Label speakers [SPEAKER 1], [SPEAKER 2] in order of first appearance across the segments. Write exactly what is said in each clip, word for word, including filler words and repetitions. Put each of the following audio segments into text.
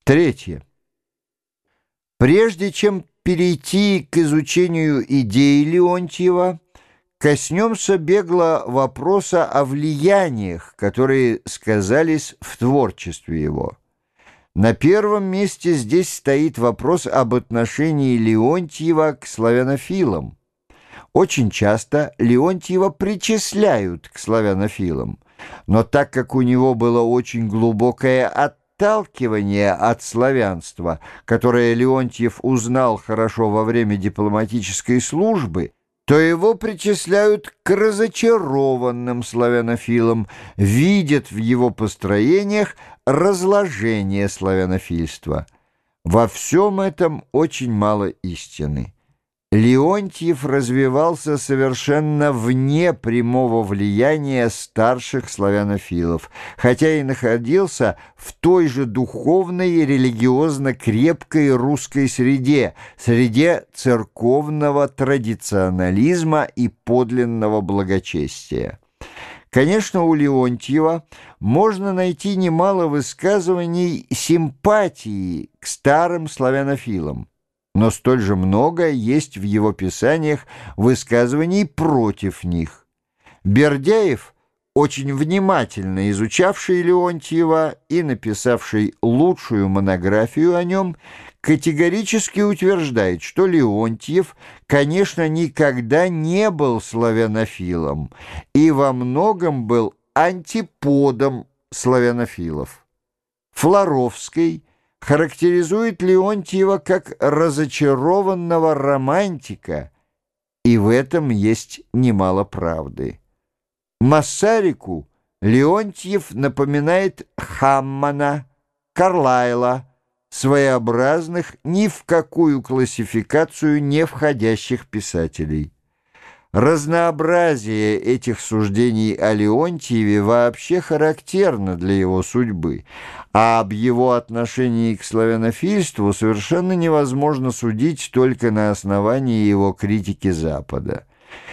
[SPEAKER 1] Третье. Прежде чем перейти к изучению идей Леонтьева, коснемся бегло вопроса о влияниях, которые сказались в творчестве его. На первом месте здесь стоит вопрос об отношении Леонтьева к славянофилам. Очень часто Леонтьева причисляют к славянофилам, но так как у него было очень глубокое отталкивание от славянства, которое Леонтьев узнал хорошо во время дипломатической службы, то его причисляют к разочарованным славянофилам, видят в его построениях разложение славянофильства. Во всем этом очень мало истины. Леонтьев развивался совершенно вне прямого влияния старших славянофилов, хотя и находился в той же духовной и религиозно крепкой русской среде, среде церковного традиционализма и подлинного благочестия. Конечно, у Леонтьева можно найти немало высказываний симпатии к старым славянофилам, но столь же много есть в его писаниях высказываний против них. Бердяев, очень внимательно изучавший Леонтьева и написавший лучшую монографию о нем, категорически утверждает, что Леонтьев, конечно, никогда не был славянофилом и во многом был антиподом славянофилов. Флоровский характеризует Леонтьева как разочарованного романтика, и в этом есть немало правды. Массарику Леонтьев напоминает Хаммана, Карлайла, своеобразных, ни в какую классификацию не входящих писателей. Разнообразие этих суждений о Леонтьеве вообще характерно для его судьбы, а об его отношении к славянофильству совершенно невозможно судить только на основании его критики Запада.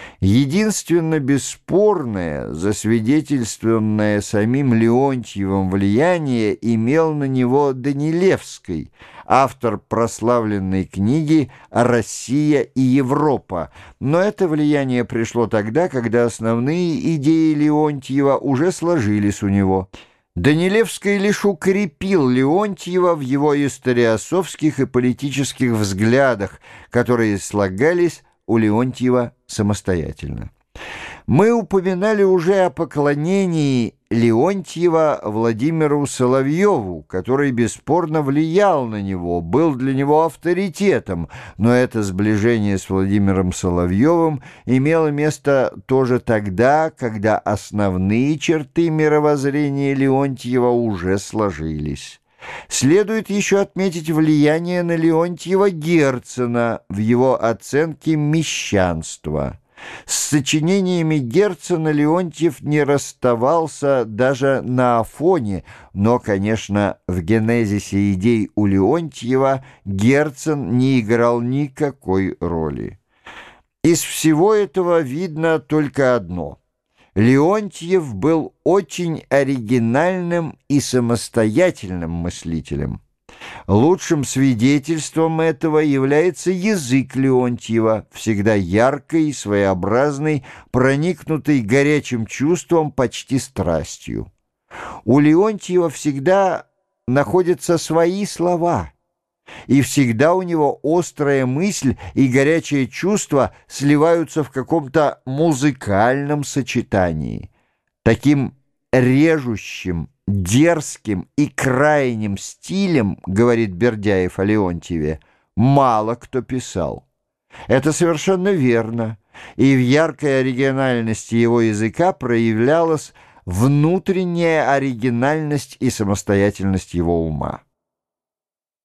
[SPEAKER 1] Единственно бесспорное, засвидетельствованное самим Леонтьевым влияние имел на него Данилевский, автор прославленной книги «Россия и Европа», но это влияние пришло тогда, когда основные идеи Леонтьева уже сложились у него. Данилевский лишь укрепил Леонтьева в его историософских и политических взглядах, которые слагались у Леонтьева самостоятельно. Мы упоминали уже о поклонении Леонтьева Владимиру Соловьеву, который бесспорно влиял на него, был для него авторитетом, но это сближение с Владимиром Соловьевым имело место тоже тогда, когда основные черты мировоззрения Леонтьева уже сложились. Следует еще отметить влияние на Леонтьева Герцена в его оценке мещанства. С сочинениями Герцена Леонтьев не расставался даже на Афоне, но, конечно, в генезисе идей у Леонтьева Герцен не играл никакой роли. Из всего этого видно только одно – Леонтьев был очень оригинальным и самостоятельным мыслителем. Лучшим свидетельством этого является язык Леонтьева, всегда яркий, своеобразный, проникнутый горячим чувством, почти страстью. У Леонтьева всегда находятся свои слова, и всегда у него острая мысль и горячее чувство сливаются в каком-то музыкальном сочетании. Таким режущим, дерзким и крайним стилем, говорит Бердяев о Леонтьеве, мало кто писал. Это совершенно верно, и в яркой оригинальности его языка проявлялась внутренняя оригинальность и самостоятельность его ума.